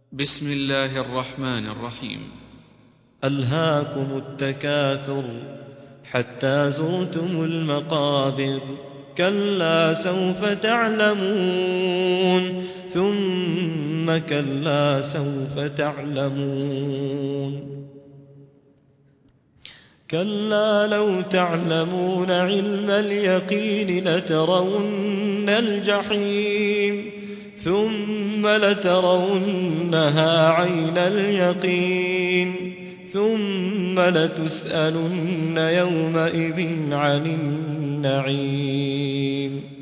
بسم الله الرحمن الرحيم. ألهاكم التكاثر حتى زرتم المقابر، كلا سوف تعلمون ثم كلا سوف تعلمون. كلا لو تعلمون علم اليقين لترون الجحيم ثم لترونها عين اليقين ثم لتسألن يومئذ عن النعيم.